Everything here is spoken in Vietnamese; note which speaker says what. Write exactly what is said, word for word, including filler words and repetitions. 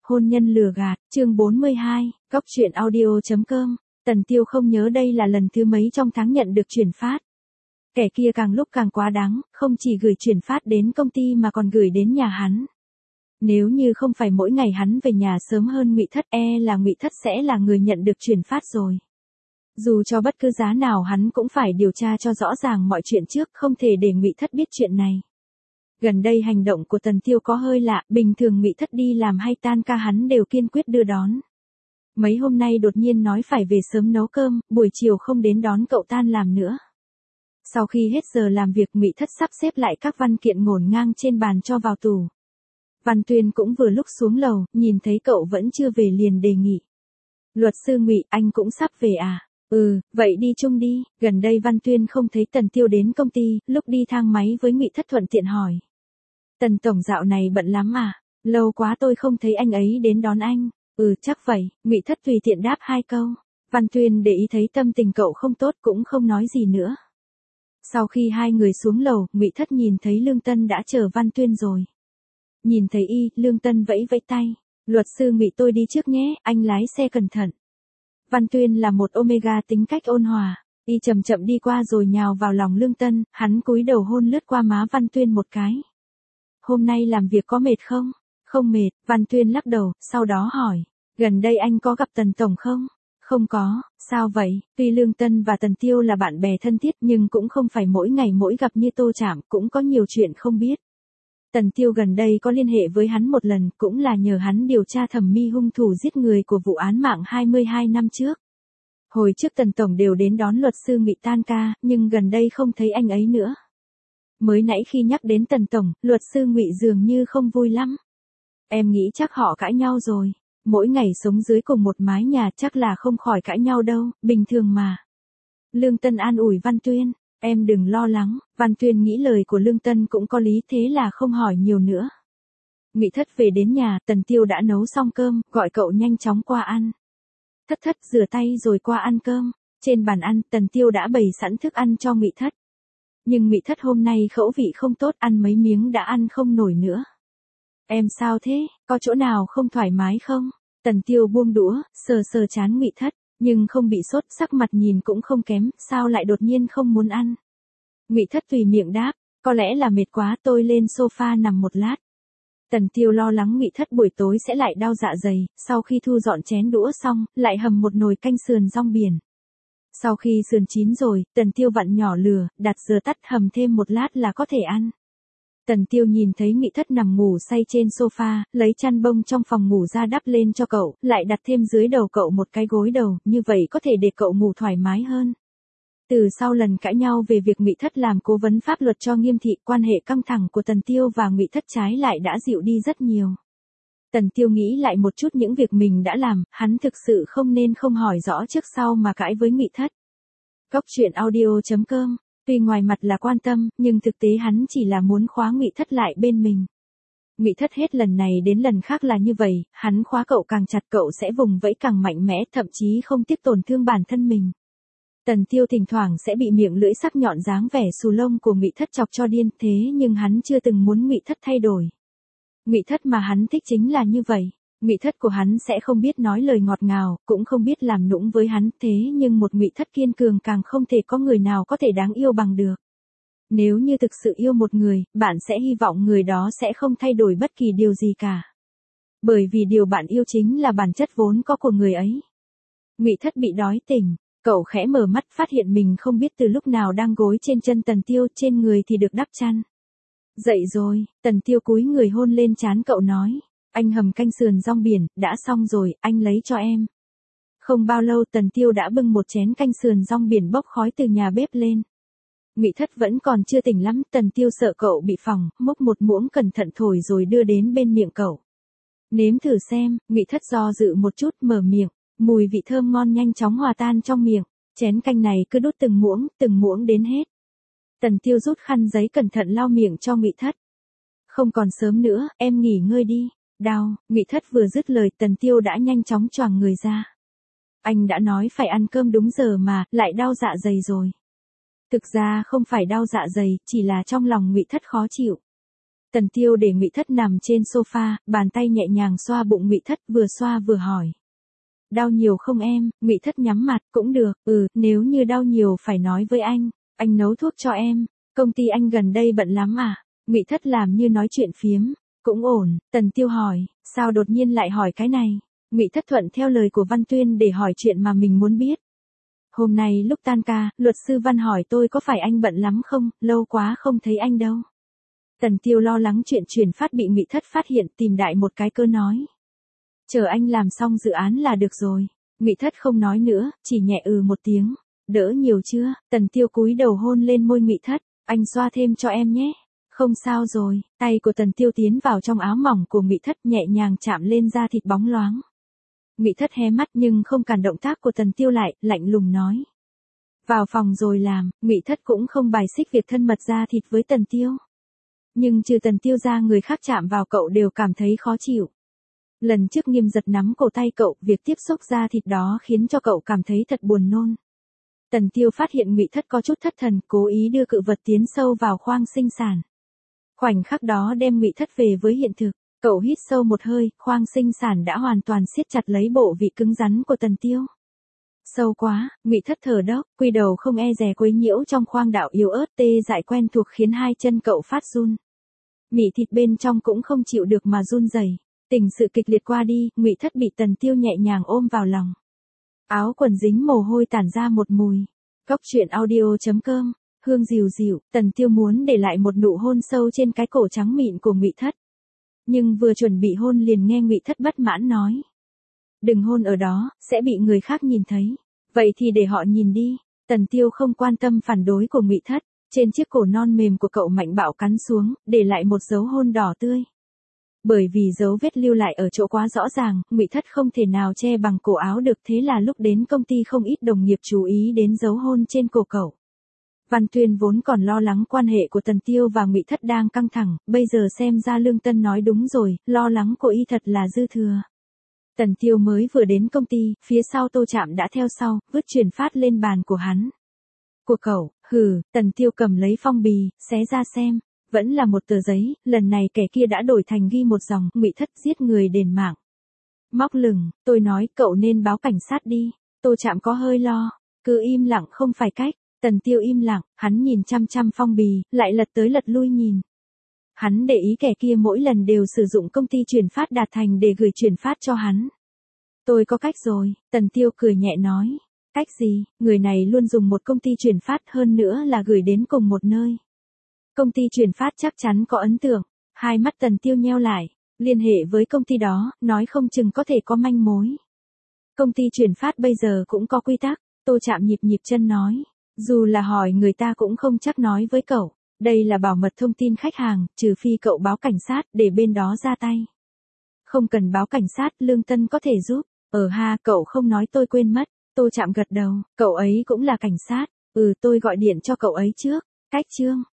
Speaker 1: Hôn nhân lừa gạt, chương bốn mươi hai, Cóc truyện audio.com, Tần Tiêu không nhớ đây là lần thứ mấy trong tháng nhận được chuyển phát. Kẻ kia càng lúc càng quá đáng, không chỉ gửi chuyển phát đến công ty mà còn gửi đến nhà hắn. Nếu như không phải mỗi ngày hắn về nhà sớm hơn Ngụy Thất, e là Ngụy Thất sẽ là người nhận được chuyển phát rồi. Dù cho bất cứ giá nào hắn cũng phải điều tra cho rõ ràng mọi chuyện trước, không thể để Ngụy Thất biết chuyện này. Gần đây hành động của Tần Tiêu có hơi lạ, bình thường Ngụy Thất đi làm hay tan ca hắn đều kiên quyết đưa đón. Mấy hôm nay đột nhiên nói phải về sớm nấu cơm, buổi chiều không đến đón cậu tan làm nữa. Sau khi hết giờ làm việc, Ngụy Thất sắp xếp lại các văn kiện ngổn ngang trên bàn cho vào tủ. Văn Tuyên cũng vừa lúc xuống lầu, nhìn thấy cậu vẫn chưa về liền đề nghị. Luật sư Ngụy, anh cũng sắp về à? Ừ, vậy đi chung đi. Gần đây Văn Tuyên không thấy Tần Tiêu đến công ty, lúc đi thang máy với Ngụy Thất thuận tiện hỏi. Tần tổng dạo này bận lắm à? Lâu quá tôi không thấy anh ấy đến đón anh. Ừ, chắc vậy. Ngụy Thất tùy tiện đáp hai câu. Văn Tuyên để ý thấy tâm tình cậu không tốt cũng không nói gì nữa. Sau khi hai người xuống lầu, Ngụy Thất nhìn thấy Lương Tân đã chờ Văn Tuyên rồi. Nhìn thấy y, Lương Tân vẫy vẫy tay. Luật sư Ngụy, tôi đi trước nhé, anh lái xe cẩn thận. Văn Tuyên là một Omega tính cách ôn hòa, y chậm chậm đi qua rồi nhào vào lòng Lương Tân, hắn cúi đầu hôn lướt qua má Văn Tuyên một cái. Hôm nay làm việc có mệt không? Không mệt, Văn Tuyên lắc đầu, sau đó hỏi, gần đây anh có gặp Tần tổng không? Không có, sao vậy? Tuy Lương Tân và Tần Tiêu là bạn bè thân thiết nhưng cũng không phải mỗi ngày mỗi gặp như Tô Trạm, cũng có nhiều chuyện không biết. Tần Tiêu gần đây có liên hệ với hắn một lần, cũng là nhờ hắn điều tra thẩm mi hung thủ giết người của vụ án mạng hai mươi hai năm trước. Hồi trước Tần tổng đều đến đón luật sư Ngụy tan ca, nhưng gần đây không thấy anh ấy nữa. Mới nãy khi nhắc đến Tần tổng, luật sư Ngụy dường như không vui lắm. Em nghĩ chắc họ cãi nhau rồi. Mỗi ngày sống dưới cùng một mái nhà chắc là không khỏi cãi nhau đâu, bình thường mà. Lương Tân an ủi Văn Tuyên, em đừng lo lắng. Văn Tuyên nghĩ lời của Lương Tân cũng có lý, thế là không hỏi nhiều nữa. Ngụy Thất về đến nhà, Tần Tiêu đã nấu xong cơm, gọi cậu nhanh chóng qua ăn. Thất Thất rửa tay rồi qua ăn cơm. Trên bàn ăn, Tần Tiêu đã bày sẵn thức ăn cho Ngụy Thất. Nhưng Ngụy Thất hôm nay khẩu vị không tốt, ăn mấy miếng đã ăn không nổi nữa. Em sao thế, có chỗ nào không thoải mái không? Tần Tiêu buông đũa, sờ sờ trán Ngụy Thất, nhưng không bị sốt, sắc mặt nhìn cũng không kém, sao lại đột nhiên không muốn ăn? Ngụy Thất tùy miệng đáp, có lẽ là mệt quá, tôi lên sofa nằm một lát. Tần Tiêu lo lắng Ngụy Thất buổi tối sẽ lại đau dạ dày, sau khi thu dọn chén đũa xong, lại hầm một nồi canh sườn rong biển. Sau khi sườn chín rồi, Tần Tiêu vặn nhỏ lửa, đặt giờ tắt, hầm thêm một lát là có thể ăn. Tần Tiêu nhìn thấy Ngụy Thất nằm ngủ say trên sofa, lấy chăn bông trong phòng ngủ ra đắp lên cho cậu, lại đặt thêm dưới đầu cậu một cái gối đầu, như vậy có thể để cậu ngủ thoải mái hơn. Từ sau lần cãi nhau về việc Ngụy Thất làm cố vấn pháp luật cho Nghiêm Thị, quan hệ căng thẳng của Tần Tiêu và Ngụy Thất trái lại đã dịu đi rất nhiều. Tần Tiêu nghĩ lại một chút những việc mình đã làm, hắn thực sự không nên không hỏi rõ trước sau mà cãi với Ngụy Thất. Cóc truyện audio.com. Tuy ngoài mặt là quan tâm, nhưng thực tế hắn chỉ là muốn khóa Ngụy Thất lại bên mình. Ngụy Thất hết lần này đến lần khác là như vậy, hắn khóa cậu càng chặt cậu sẽ vùng vẫy càng mạnh mẽ, thậm chí không tiếc tổn thương bản thân mình. Tần Tiêu thỉnh thoảng sẽ bị miệng lưỡi sắc nhọn dáng vẻ xù lông của Ngụy Thất chọc cho điên, thế nhưng hắn chưa từng muốn Ngụy Thất thay đổi. Ngụy Thất mà hắn thích chính là như vậy. Ngụy Thất của hắn sẽ không biết nói lời ngọt ngào, cũng không biết làm nũng với hắn, thế nhưng một Ngụy Thất kiên cường càng không thể có người nào có thể đáng yêu bằng được. Nếu như thực sự yêu một người, bạn sẽ hy vọng người đó sẽ không thay đổi bất kỳ điều gì cả. Bởi vì điều bạn yêu chính là bản chất vốn có của người ấy. Ngụy Thất bị đói tỉnh, cậu khẽ mở mắt phát hiện mình không biết từ lúc nào đang gối trên chân Tần Tiêu, trên người thì được đắp chăn. Dậy rồi, Tần Tiêu cúi người hôn lên trán cậu nói. Anh hầm canh sườn rong biển, đã xong rồi, anh lấy cho em. Không bao lâu Tần Tiêu đã bưng một chén canh sườn rong biển bốc khói từ nhà bếp lên. Ngụy Thất vẫn còn chưa tỉnh lắm, Tần Tiêu sợ cậu bị phỏng, múc một muỗng cẩn thận thổi rồi đưa đến bên miệng cậu. Nếm thử xem. Ngụy Thất do dự một chút, mở miệng, mùi vị thơm ngon nhanh chóng hòa tan trong miệng, chén canh này cứ đút từng muỗng, từng muỗng đến hết. Tần Tiêu rút khăn giấy cẩn thận lau miệng cho Ngụy Thất. Không còn sớm nữa, em nghỉ ngơi đi. Đau. Ngụy Thất vừa dứt lời, Tần Tiêu đã nhanh chóng choàng người ra. Anh đã nói phải ăn cơm đúng giờ mà, lại đau dạ dày rồi. Thực ra không phải đau dạ dày, chỉ là trong lòng Ngụy Thất khó chịu. Tần Tiêu để Ngụy Thất nằm trên sofa, bàn tay nhẹ nhàng xoa bụng Ngụy Thất, vừa xoa vừa hỏi. Đau nhiều không em? Ngụy Thất nhắm mặt, cũng được, ừ, nếu như đau nhiều phải nói với anh, anh nấu thuốc cho em. Công ty anh gần đây bận lắm à? Ngụy Thất làm như nói chuyện phiếm. Cũng ổn. Tần Tiêu hỏi, sao đột nhiên lại hỏi cái này? Ngụy Thất thuận theo lời của Văn Tuyên để hỏi chuyện mà mình muốn biết. Hôm nay lúc tan ca, luật sư Văn hỏi tôi có phải anh bận lắm không, lâu quá không thấy anh đâu. Tần Tiêu lo lắng chuyện truyền phát bị Ngụy Thất phát hiện, tìm đại một cái cơ nói. Chờ anh làm xong dự án là được rồi. Ngụy Thất không nói nữa, chỉ nhẹ ừ một tiếng. Đỡ nhiều chưa? Tần Tiêu cúi đầu hôn lên môi Ngụy Thất, anh xoa thêm cho em nhé. Không sao rồi. Tay của Tần Tiêu tiến vào trong áo mỏng của Ngụy Thất, nhẹ nhàng chạm lên da thịt bóng loáng. Ngụy Thất hé mắt nhưng không cản động tác của Tần Tiêu lại, lạnh lùng nói. Vào phòng rồi làm. Ngụy Thất cũng không bài xích việc thân mật da thịt với Tần Tiêu. Nhưng trừ Tần Tiêu ra người khác chạm vào cậu đều cảm thấy khó chịu. Lần trước Nghiêm Giật nắm cổ tay cậu, việc tiếp xúc da thịt đó khiến cho cậu cảm thấy thật buồn nôn. Tần Tiêu phát hiện Ngụy Thất có chút thất thần, cố ý đưa cự vật tiến sâu vào khoang sinh sản. Khoảnh khắc đó đem Ngụy Thất về với hiện thực, cậu hít sâu một hơi, khoang sinh sản đã hoàn toàn siết chặt lấy bộ vị cứng rắn của Tần Tiêu. Sâu quá, Ngụy Thất thở dốc, quy đầu không e dè quấy nhiễu trong khoang đạo yếu ớt tê dại quen thuộc khiến hai chân cậu phát run. Mỉ thịt bên trong cũng không chịu được mà run rẩy. Tình sự kịch liệt qua đi, Ngụy Thất bị Tần Tiêu nhẹ nhàng ôm vào lòng. Áo quần dính mồ hôi tản ra một mùi. Cóc truyện audio chấm com, hương dịu dịu, Tần Tiêu muốn để lại một nụ hôn sâu trên cái cổ trắng mịn của Ngụy Thất. Nhưng vừa chuẩn bị hôn liền nghe Ngụy Thất bất mãn nói. Đừng hôn ở đó, sẽ bị người khác nhìn thấy. Vậy thì để họ nhìn đi. Tần Tiêu không quan tâm phản đối của Ngụy Thất, trên chiếc cổ non mềm của cậu mạnh bạo cắn xuống, để lại một dấu hôn đỏ tươi. Bởi vì dấu vết lưu lại ở chỗ quá rõ ràng, Ngụy Thất không thể nào che bằng cổ áo được, thế là lúc đến công ty không ít đồng nghiệp chú ý đến dấu hôn trên cổ cậu. Văn Tuyên vốn còn lo lắng quan hệ của Tần Tiêu và Ngụy Thất đang căng thẳng, bây giờ xem ra Lương Tân nói đúng rồi, lo lắng của y thật là dư thừa. Tần Tiêu mới vừa đến công ty, phía sau Tô Trạm đã theo sau, vứt truyền phát lên bàn của hắn. Của cậu, hừ, Tần Tiêu cầm lấy phong bì, xé ra xem. Vẫn là một tờ giấy, lần này kẻ kia đã đổi thành ghi một dòng, Ngụy Thất giết người đền mạng. Móc lửng, tôi nói cậu nên báo cảnh sát đi. Tô Trạm có hơi lo, cứ im lặng không phải cách. Tần Tiêu im lặng, hắn nhìn chăm chăm phong bì, lại lật tới lật lui nhìn. Hắn để ý kẻ kia mỗi lần đều sử dụng công ty chuyển phát đạt thành để gửi chuyển phát cho hắn. Tôi có cách rồi, Tần Tiêu cười nhẹ nói. Cách gì? Người này luôn dùng một công ty chuyển phát, hơn nữa là gửi đến cùng một nơi. Công ty chuyển phát chắc chắn có ấn tượng. Hai mắt Tần Tiêu nheo lại, liên hệ với công ty đó, nói không chừng có thể có manh mối. Công ty chuyển phát bây giờ cũng có quy tắc, Tô Trạm nhịp nhịp chân nói. Dù là hỏi người ta cũng không chắc nói với cậu. Đây là bảo mật thông tin khách hàng, trừ phi cậu báo cảnh sát, để bên đó ra tay. Không cần báo cảnh sát, Lương Tân có thể giúp. Ờ ha, cậu không nói tôi quên mất. Tô Trạm gật đầu, cậu ấy cũng là cảnh sát. Ừ, tôi gọi điện cho cậu ấy trước. Cách chương.